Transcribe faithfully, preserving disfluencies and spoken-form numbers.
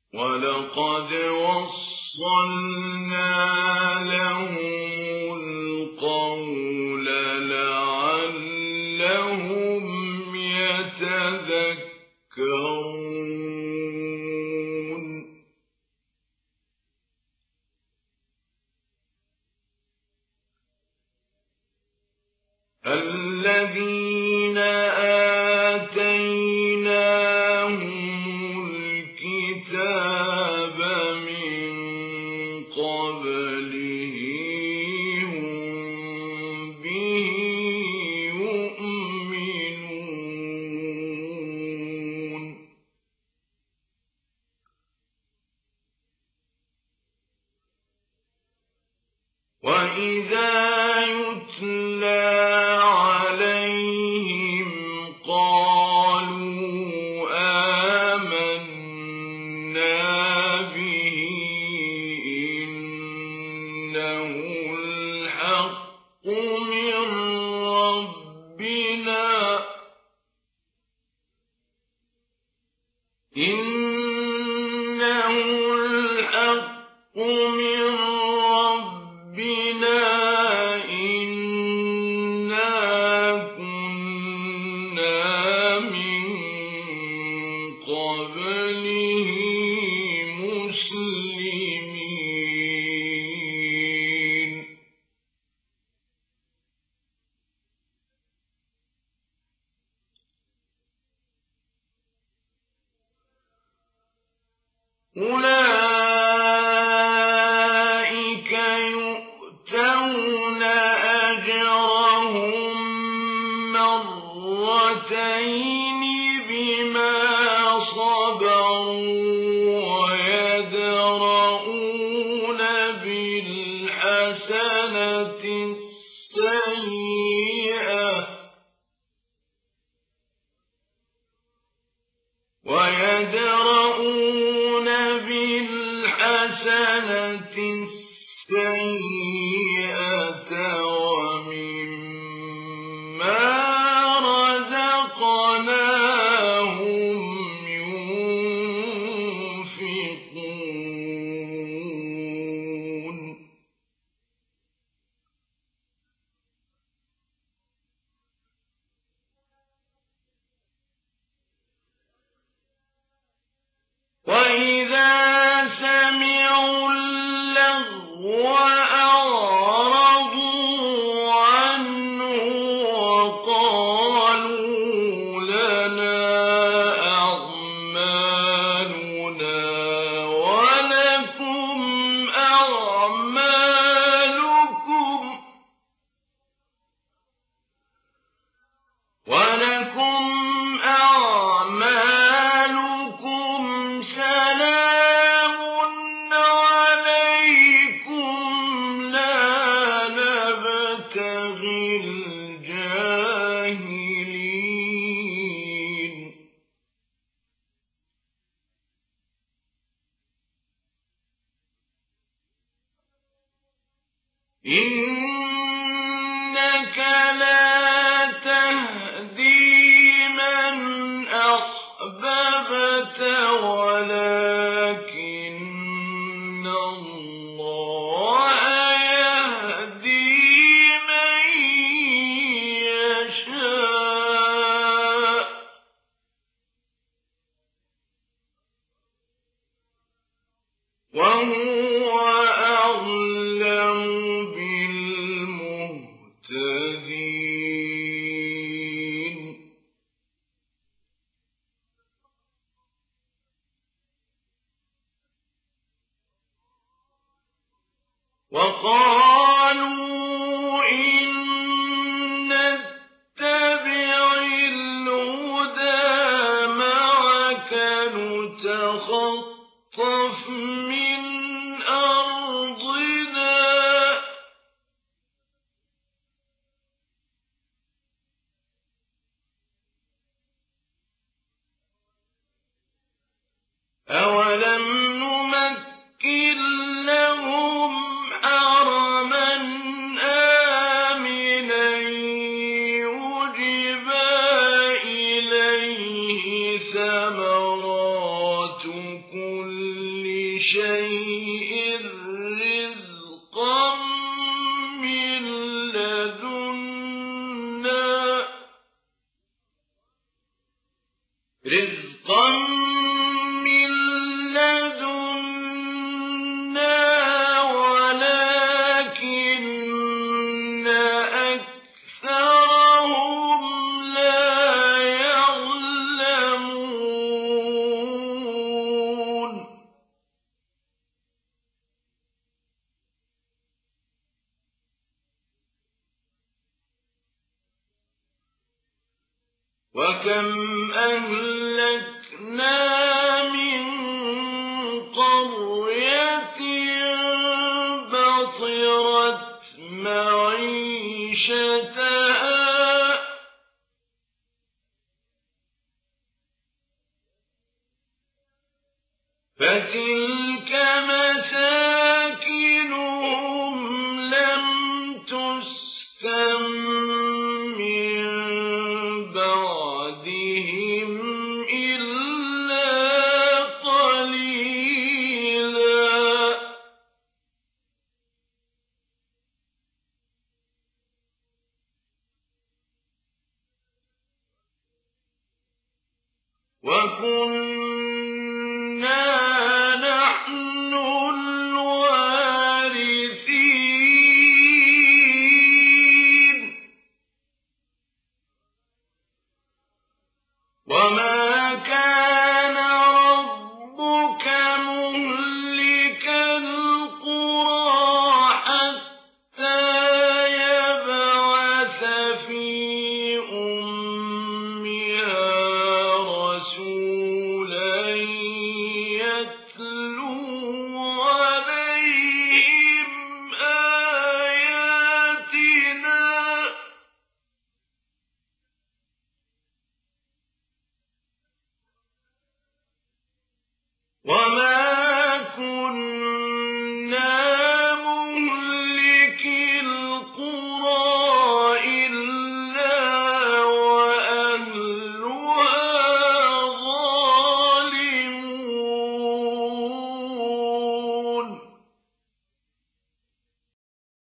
وَلَقَدْ وَصَّلْنَا لَهُمُ الْقَوْلَ لَعَلَّهُمْ يَتَذَكَّرُونَ الَّذِينَ آتَيْنَاهُمُ الْكِتَابَ مِن قَبْلِهِ هُم بِهِ يُؤْمِنُونَ وَإِذَا يُتْلَىٰ عَلَيْهِمْ قَالُوا آمَنَّا بِهِ إِنَّهُ الْحَقُّ مِن رَّبِّنَا إِنَّهُ الْحَقُّ مِن رَّبِّنَا إِنَّا كُنَّا مِن قَبْلِهِ مُسْلِمِينَ أُولَٰئِكَ يُؤْتَوْنَ أَجْرَهُم مَّرَّتَيْنِ بِمَا صَبَرُوا وَيَدْرَءُونَ بِالْحَسَنَةِ السَّيِّئَةَ وَيَدْرَءُونَ بِالْحَسَنَةِ السَّيِّئَةَ وَمِمَّا رَزَقْنَاهُمْ يُنفِقُونَ وَإِذَا سَمِعُوا اللَّغْوَ أَعْرَضُوا عَنْهُ وَقَالُوا لَنَا أَعْمَالُنَا وَلَكُمْ أَعْمَالُكُمْ وَلَكُمْ أَعْمَالُكُمْ سَلَامٌ عَلَيْكُمْ لَا نَبْتَغِي الْجَاهِلِينَ إِنَّكَ لَا تَهْدِي مَنْ أَحْبَبْتَ وَلَٰكِنَّ اللَّهَ يَهْدِي مَن يَشَاءُ ۚ وَهُوَ أَعْلَمُ بِالْمُهْتَدِينَ وَقَالُوا إِن نَّتَّبِعِ الْهُدَىٰ مَعَكَ نُتَخَطَّفْ مِنْ أَرْضِنَا أَوَلَمْ نُمَكِّن لَّهُمْ حَرَمًا آمِنًا يُجْبَىٰ إِلَيْهِ ثَمَرَاتُ كُلِّ شيء رزقا من لدنا رزقا من لدنا ولكن أكثرهم لا يعلمون وكم أهلكنا من قرية بطرت معيشتها فتلك مساكنهم لم تسكن من بعدهم إلا قليلا وكنا نحن الوارثين وما كان ربك مهلك القرى حتى يبعث في أمها رسولا يتلو عليهم آياتنا وما